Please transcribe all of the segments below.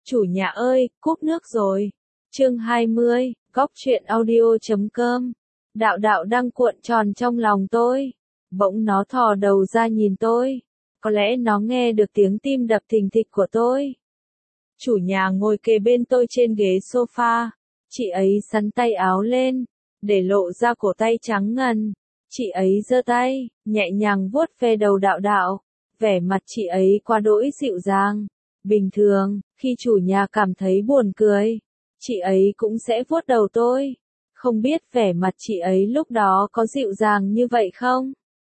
Chủ nhà ơi, cúp nước rồi. Chương 20, góc truyện audio.com. Đạo đạo đang cuộn tròn trong lòng tôi. Bỗng nó thò đầu ra nhìn tôi. Có lẽ nó nghe được tiếng tim đập thình thịch của tôi. Chủ nhà ngồi kề bên tôi trên ghế sofa. Chị ấy xắn tay áo lên, để lộ ra cổ tay trắng ngần. Chị ấy giơ tay, nhẹ nhàng vuốt ve đầu đạo đạo. Vẻ mặt chị ấy quá đỗi dịu dàng. Bình thường, khi chủ nhà cảm thấy buồn cười, chị ấy cũng sẽ vuốt đầu tôi. Không biết vẻ mặt chị ấy lúc đó có dịu dàng như vậy không?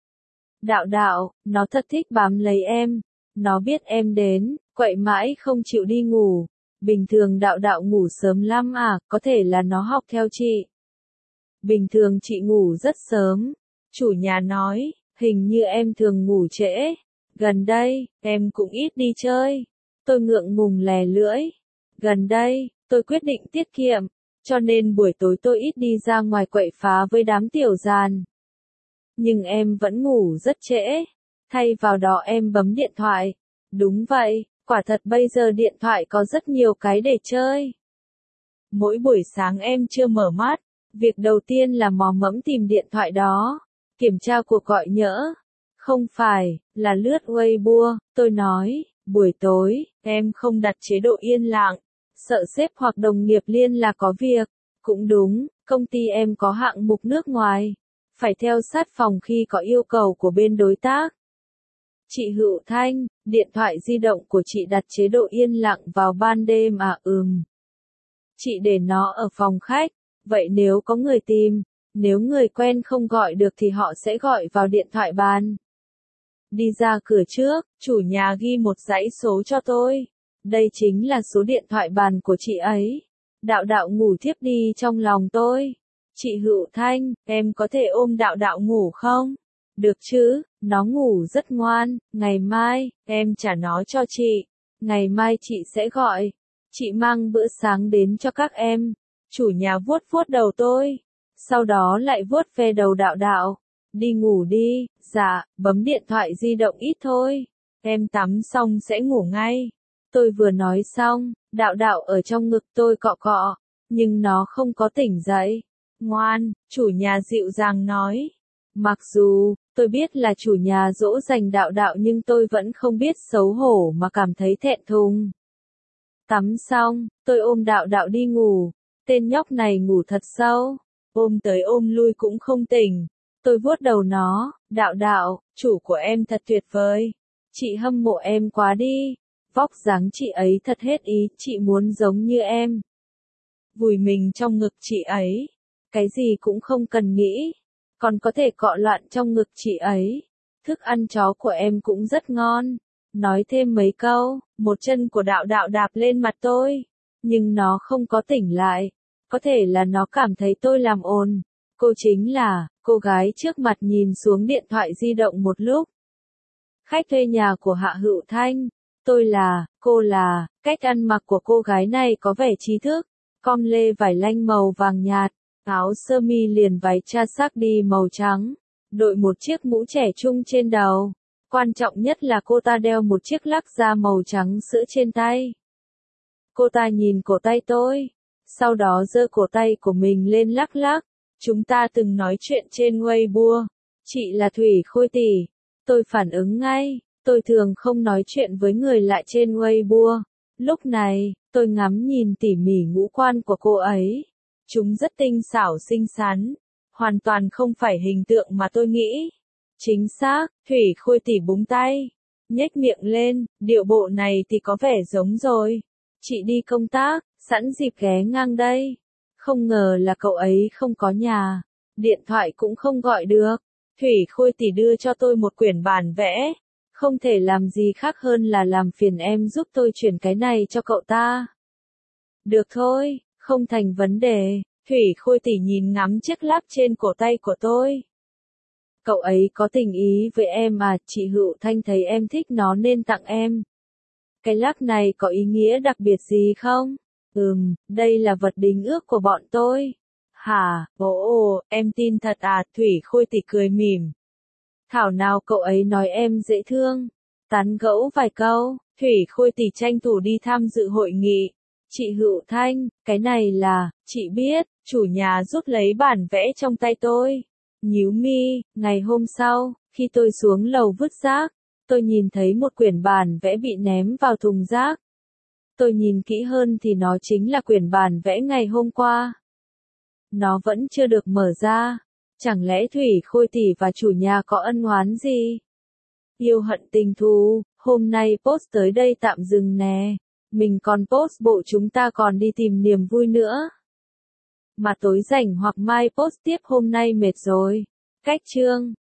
Đạo đạo, nó thật thích bám lấy em. Nó biết em đến, quậy mãi không chịu đi ngủ. Bình thường đạo đạo ngủ sớm lắm à, có thể là nó học theo chị. Bình thường chị ngủ rất sớm. Chủ nhà nói, hình như em thường ngủ trễ. Gần đây, em cũng ít đi chơi. Tôi ngượng ngùng lè lưỡi. Gần đây, tôi quyết định tiết kiệm, cho nên buổi tối tôi ít đi ra ngoài quậy phá với đám tiểu giàn. Nhưng em vẫn ngủ rất trễ. Thay vào đó em bấm điện thoại. Đúng vậy, quả thật bây giờ điện thoại có rất nhiều cái để chơi. Mỗi buổi sáng em chưa mở mắt, việc đầu tiên là mò mẫm tìm điện thoại đó, kiểm tra cuộc gọi nhỡ. Không phải, là lướt Weibo, tôi nói. Buổi tối, em không đặt chế độ yên lặng, sợ sếp hoặc đồng nghiệp liên là có việc. Cũng đúng, công ty em có hạng mục nước ngoài, phải theo sát phòng khi có yêu cầu của bên đối tác. Chị Hữu Thanh, điện thoại di động của chị đặt chế độ yên lặng vào ban đêm à? Chị để nó ở phòng khách, vậy nếu có người tìm, nếu người quen không gọi được thì họ sẽ gọi vào điện thoại bàn. Đi ra cửa trước, chủ nhà ghi một dãy số cho tôi. Đây chính là số điện thoại bàn của chị ấy. Đạo đạo ngủ thiếp đi trong lòng tôi. Chị Hữu Thanh, em có thể ôm đạo đạo ngủ không? Được chứ, nó ngủ rất ngoan. Ngày mai, em trả nó cho chị. Ngày mai chị sẽ gọi. Chị mang bữa sáng đến cho các em. Chủ nhà vuốt vuốt đầu tôi. Sau đó lại vuốt ve đầu đạo đạo. Đi ngủ đi. Dạ, bấm điện thoại di động ít thôi. Em tắm xong sẽ ngủ ngay. Tôi vừa nói xong, đạo đạo ở trong ngực tôi cọ cọ, nhưng nó không có tỉnh dậy. Ngoan, chủ nhà dịu dàng nói. Mặc dù, tôi biết là chủ nhà dỗ dành đạo đạo nhưng tôi vẫn không biết xấu hổ mà cảm thấy thẹn thùng. Tắm xong, tôi ôm đạo đạo đi ngủ. Tên nhóc này ngủ thật sâu. Ôm tới ôm lui cũng không tỉnh. Tôi vuốt đầu nó, đạo đạo, chủ của em thật tuyệt vời. Chị hâm mộ em quá đi. Vóc dáng chị ấy thật hết ý, chị muốn giống như em. Vùi mình trong ngực chị ấy. Cái gì cũng không cần nghĩ. Còn có thể cọ loạn trong ngực chị ấy. Thức ăn chó của em cũng rất ngon. Nói thêm mấy câu, một chân của đạo đạo đạp lên mặt tôi. Nhưng nó không có tỉnh lại. Có thể là nó cảm thấy tôi làm ồn. Cô chính là, cô gái trước mặt nhìn xuống điện thoại di động một lúc. Khách thuê nhà của Hạ Hữu Thanh. Tôi là, cô là, cách ăn mặc của cô gái này có vẻ trí thức. Com lê vải lanh màu vàng nhạt, áo sơ mi liền váy cha xác đi màu trắng, đội một chiếc mũ trẻ trung trên đầu. Quan trọng nhất là cô ta đeo một chiếc lắc da màu trắng sữa trên tay. Cô ta nhìn cổ tay tôi, sau đó giơ cổ tay của mình lên lắc lắc. Chúng ta từng nói chuyện trên Weibo. Chị là Thủy Khôi tỷ. Tôi phản ứng ngay. Tôi thường không nói chuyện với người lạ trên Weibo. Lúc này, tôi ngắm nhìn tỉ mỉ ngũ quan của cô ấy. Chúng rất tinh xảo xinh xắn. Hoàn toàn không phải hình tượng mà tôi nghĩ. Chính xác, Thủy Khôi tỷ búng tay. Nhếch miệng lên, điệu bộ này thì có vẻ giống rồi. Chị đi công tác, sẵn dịp ghé ngang đây. Không ngờ là cậu ấy không có nhà. Điện thoại cũng không gọi được. Thủy Khôi tỷ đưa cho tôi một quyển bản vẽ. Không thể làm gì khác hơn là làm phiền em giúp tôi chuyển cái này cho cậu ta. Được thôi, không thành vấn đề. Thủy Khôi tỷ nhìn ngắm chiếc lắc trên cổ tay của tôi. Cậu ấy có tình ý với em à? Chị Hữu Thanh thấy em thích nó nên tặng em. Cái lắc này có ý nghĩa đặc biệt gì không? Đây là vật đính ước của bọn tôi. Hả? Ồ, em tin thật à? Thủy Khôi tỷ cười mỉm. Thảo nào cậu ấy nói em dễ thương. Tán gẫu vài câu, Thủy Khôi tỷ tranh thủ đi tham dự hội nghị. Chị Hữu Thanh, cái này là, chị biết, chủ nhà rút lấy bản vẽ trong tay tôi. Nhíu mi, ngày hôm sau, khi tôi xuống lầu vứt rác, tôi nhìn thấy một quyển bản vẽ bị ném vào thùng rác. Tôi nhìn kỹ hơn thì nó chính là quyển bản vẽ ngày hôm qua. Nó vẫn chưa được mở ra. Chẳng lẽ Thủy Khôi tỷ và chủ nhà có ân oán gì? Yêu hận tình thù, hôm nay post tới đây tạm dừng nè. Mình còn post bộ chúng ta còn đi tìm niềm vui nữa. Mà tối rảnh hoặc mai post tiếp hôm nay mệt rồi. Cách chương